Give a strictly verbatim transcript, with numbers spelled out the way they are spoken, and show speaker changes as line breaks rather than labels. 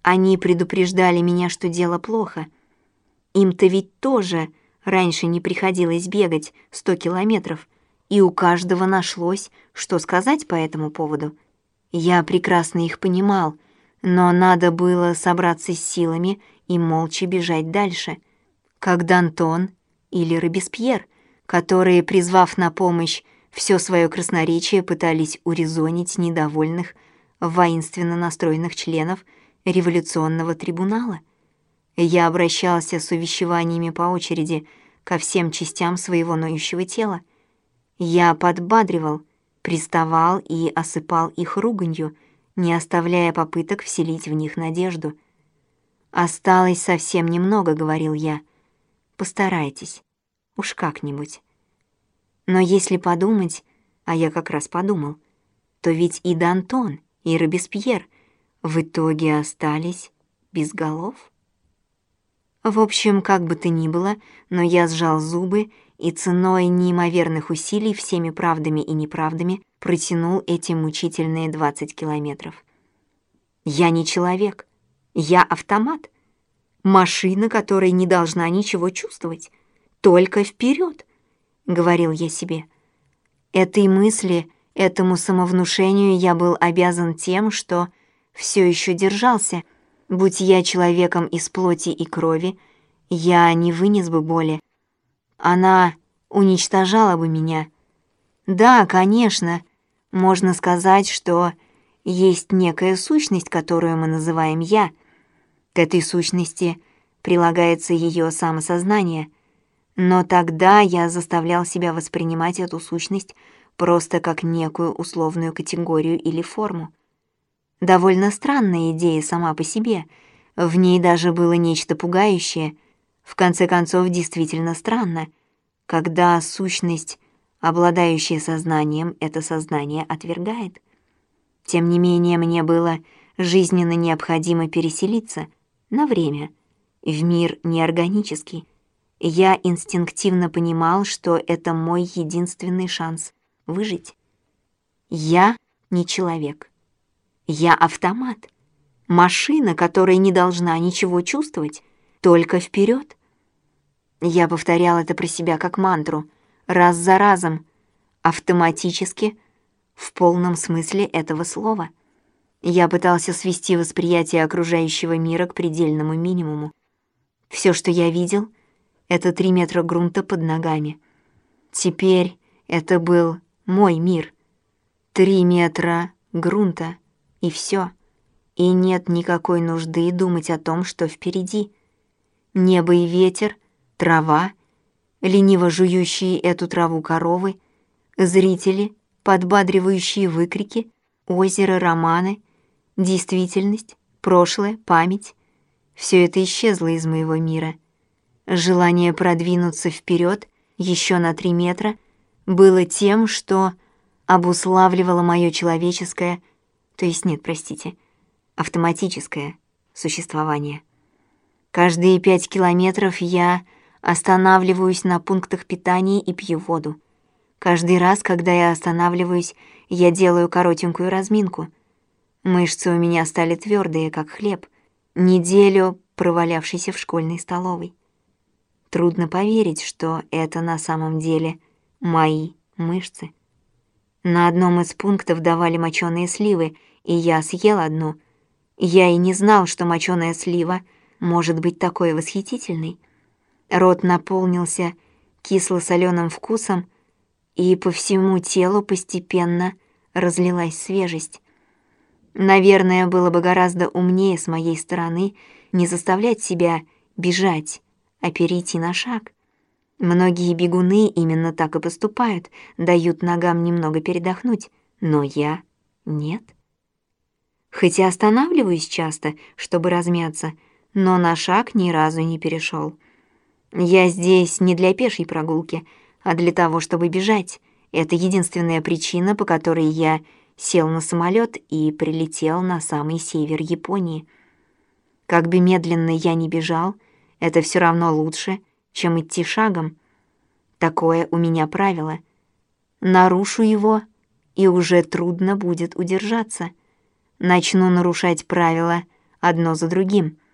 Они предупреждали меня, что дело плохо. Им-то ведь тоже раньше не приходилось бегать сто километров, и у каждого нашлось, что сказать по этому поводу. Я прекрасно их понимал, но надо было собраться с силами и молча бежать дальше, как Д'Антон или Робеспьер, которые, призвав на помощь все свое красноречие, пытались урезонить недовольных, воинственно настроенных членов революционного трибунала. Я обращался с увещеваниями по очереди ко всем частям своего ноющего тела. Я подбадривал, приставал и осыпал их руганью, не оставляя попыток вселить в них надежду. «Осталось совсем немного», — говорил я. «Постарайтесь, уж как-нибудь». Но если подумать, а я как раз подумал, то ведь и Д'Антон, и Робеспьер в итоге остались без голов. В общем, как бы то ни было, но я сжал зубы и ценой неимоверных усилий всеми правдами и неправдами протянул эти мучительные двадцать километров. Я не человек, я автомат, машина, которая не должна ничего чувствовать, только вперед, говорил я себе. Этой мысли, этому самовнушению я был обязан тем, что все еще держался. Будь я человеком из плоти и крови, я не вынес бы боли. Она уничтожала бы меня. Да, конечно, можно сказать, что есть некая сущность, которую мы называем «я». К этой сущности прилагается ее самосознание. Но тогда я заставлял себя воспринимать эту сущность просто как некую условную категорию или форму. Довольно странная идея сама по себе. В ней даже было нечто пугающее. В конце концов, действительно странно, когда сущность, обладающая сознанием, это сознание отвергает. Тем не менее, мне было жизненно необходимо переселиться на время в мир неорганический. Я инстинктивно понимал, что это мой единственный шанс выжить. Я не человек. Я автомат, машина, которая не должна ничего чувствовать, только вперед. Я повторял это про себя как мантру, раз за разом, автоматически, в полном смысле этого слова. Я пытался свести восприятие окружающего мира к предельному минимуму. Все, что я видел, — это три метра грунта под ногами. Теперь это был мой мир. Три метра грунта. И все. И нет никакой нужды думать о том, что впереди. Небо и ветер, трава, лениво жующие эту траву коровы, зрители, подбадривающие выкрики, озеро, романы, действительность, прошлое, память — все это исчезло из моего мира. Желание продвинуться вперед еще на три метра было тем, что обуславливало мое человеческое, то есть нет, простите, автоматическое существование. Каждые пять километров я останавливаюсь на пунктах питания и пью воду. Каждый раз, когда я останавливаюсь, я делаю коротенькую разминку. Мышцы у меня стали твердые, как хлеб, неделю провалявшийся в школьной столовой. Трудно поверить, что это на самом деле мои мышцы. На одном из пунктов давали моченые сливы, и я съел одну. Я и не знал, что моченая слива может быть такой восхитительной. Рот наполнился кисло-солёным вкусом, и по всему телу постепенно разлилась свежесть. Наверное, было бы гораздо умнее с моей стороны не заставлять себя бежать, а перейти на шаг. Многие бегуны именно так и поступают, дают ногам немного передохнуть, но я — нет. Хотя останавливаюсь часто, чтобы размяться, но на шаг ни разу не перешел. Я здесь не для пешей прогулки, а для того, чтобы бежать. Это единственная причина, по которой я сел на самолет и прилетел на самый север Японии. Как бы медленно я ни бежал, это все равно лучше, чем идти шагом. Такое у меня правило. Нарушу его, и уже трудно будет удержаться. Начну нарушать правила, одно за другим.